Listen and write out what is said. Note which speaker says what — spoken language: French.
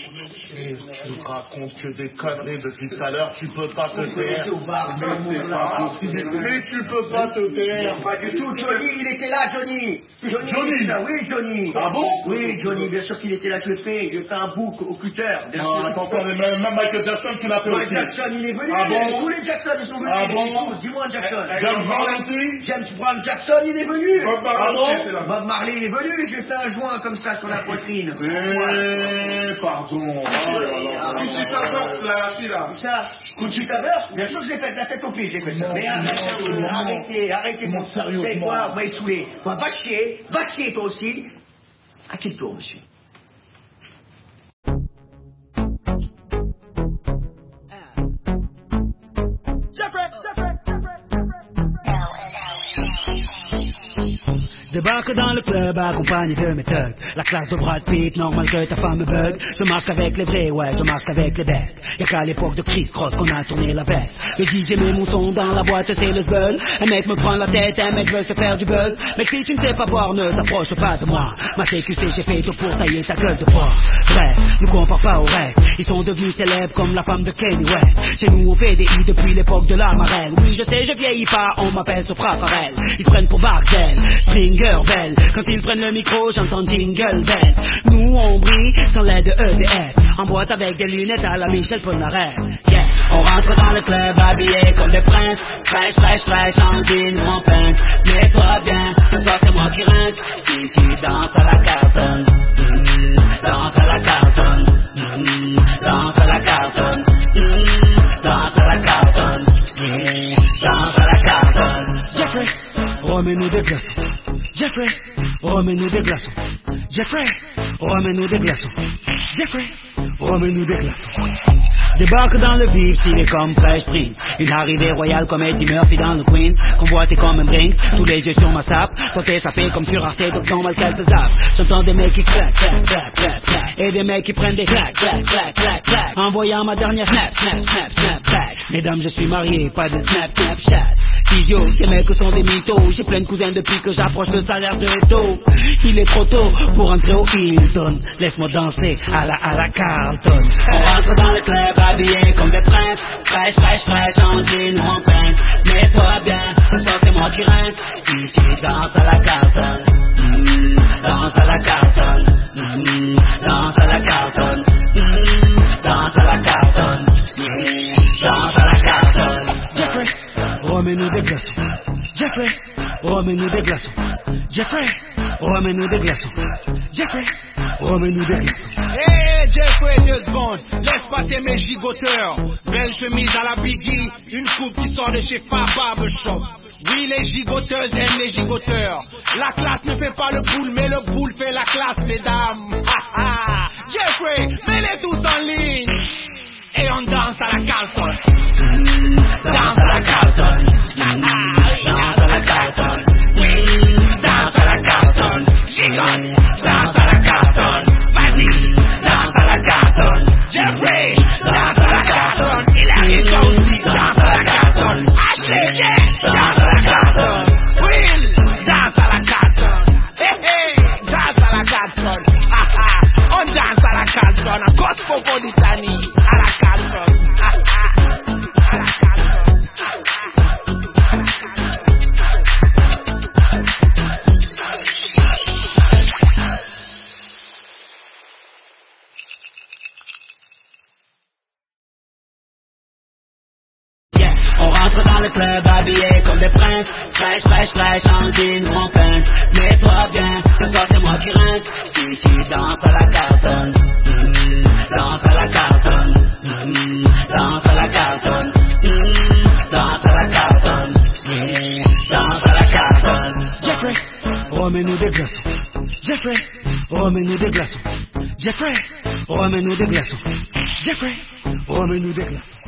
Speaker 1: Tu racontes que des conneries depuis tout à l'heure, tu peux pas te taire. Mais c'est pas possible. Mais tu peux pas te taire.
Speaker 2: Pas du tout, Johnny, il était là, Johnny.
Speaker 1: Johnny.
Speaker 2: Oui, Johnny.
Speaker 1: Ah bon?
Speaker 2: Oui, Johnny, bien sûr qu'il était là, je l'ai fait un bouc au cutter.
Speaker 1: Non, attends, mais même Michael Jackson, tu l'as fait aussi.
Speaker 2: Michael Jackson, il est venu.
Speaker 1: Ah bon?
Speaker 2: Tous les Jackson, ils sont venus.
Speaker 1: Ah bon?
Speaker 2: Dis-moi, Jackson.
Speaker 1: James Brown aussi?
Speaker 2: James Brown Jackson, il est venu.
Speaker 1: Ah bon?
Speaker 2: Bob Marley, il est venu. J'ai fait un joint comme ça sur la poitrine.
Speaker 1: Pardon.
Speaker 2: Conchita Wurst, la fille là. Ça, Conchita Wurst, bien sûr que je l'ai fait de la tête aux pieds, je l'ai fait ça. Mais arrêtez, mon sérieux. C'est quoi? Vous m'avez saoulé. Va chier toi aussi. À quel tour, monsieur?
Speaker 3: Débarque dans le club accompagné de mes thugs. La classe de Brad Pitt, normal que ta femme me bug. Je marche avec les vrais, ouais, je marche avec les bestes. Y'a qu'à l'époque de Chris Cross qu'on a tourné la veste. Le DJ met mon son dans la boîte, c'est le zbeul. Un mec me prend la tête, un mec veut se faire du buzz. Mais si tu ne sais pas boire, ne t'approche pas de moi. Ma CQC, j'ai fait tout pour tailler ta gueule de porc. Bref, ne compare pas au reste. Ils sont devenus célèbres comme la femme de Kanye West. Chez nous on fait des i depuis l'époque de la marelle. Oui, je sais, je vieillis pas, on m'appelle Sopra Farel. Ils se prennent pour Barcel, Springer Bell. Quand ils prennent le micro, j'entends Jingle Bell. Nous on brille sans l'aide de EDF. En boîte avec des lunettes à la Michel Polnareff. Yeah. On rentre dans le club habillé comme des princes. Fraîche, en jean ou en pince. Mets-toi bien, ce soir c'est moi qui rince. Si tu danses à la cartonne, danse à la cartonne, danse à la cartonne, danse à la cartonne, danse à la cartonne. Jeffrey, remets-nous des glaçons. Jeffrey, remets-nous des glaçons. Jeffrey, remets-nous des glaçons. Jeffrey, remets-nous des glaçons. Débarque dans le vif, stylé comme Fresh Prince. Une arrivée royale comme Eddie Murphy dans le Queens. Convoité comme un Brinks, tous les yeux sur ma sape. Toi t'es sapé comme sur Arte, donc ton mal qu'elle te zappe. J'entends des mecs qui claquent, claquent, claquent, claquent, claquent. Et des mecs qui prennent des claques, claques, claques, claques, claques. Envoyant ma dernière snap, snap, snap, snap, snap. Mesdames, je suis marié, pas de snap, snap, chat. Physio, ces mecs sont des mythos. J'ai plein de cousins depuis que j'approche le salaire de tôt. Il est trop tôt pour entrer au Hilton. Laisse-moi danser à la Carlton. On rentre dans le club habillé comme des princes. Fraîche, en jean ou en pince. Mets-toi bien, ce soir c'est moi qui rince. Si tu danses à la Carlton, danse à la Carlton, danse à la Carlton, danse à la Carlton, danse à la Carlton. Jeffrey, remets-nous des glaçons. Jeffrey, remets-nous des glaçons. Jeffrey, remets-nous des glaçons. Jeffrey, remets-nous des glaçons.
Speaker 4: Hey Jeffrey, 2 secondes, laisse passer mes gigoteurs. Belle chemise à la Biggie, une coupe qui sort de chez Papa Shop. Oui, les gigoteuses aiment les gigoteurs. La classe ne fait pas le boule, mais le boule fait la classe, mesdames. Jeffrey, mets-les tous en ligne. Et on danse à la Carlton. Danse à la Carlton. Danse à la Carlton. Danse à la Carlton. Gigote. Danse à la Carlton. Vas-y. Danse à la Carlton. Jeffrey. Danse à la Carlton. Il arrive toi aussi. Danse à la Carlton. Ashley, yeah. Danse à la Carlton. Will. Danse à la Carlton. Hey, danse à la Carlton. On danse à la Carlton. A Cosmopolitani. À la Carlton. À la Carlton.
Speaker 3: On rentre dans le club habillé comme des princes. Fraîche, en jean ou en pince. Mets-toi bien, ce soir c'est moi qui rince. Si tu danses à la Carlton, danse à la Carlton, danse à la Carlton, danse à la Carlton, danse à la Carlton. Jeffrey, remets-nous des glaçons. Jeffrey, remets-nous des glaçons. Jeffrey, remets-nous des glaçons. Jeffrey, remets-nous des glaçons.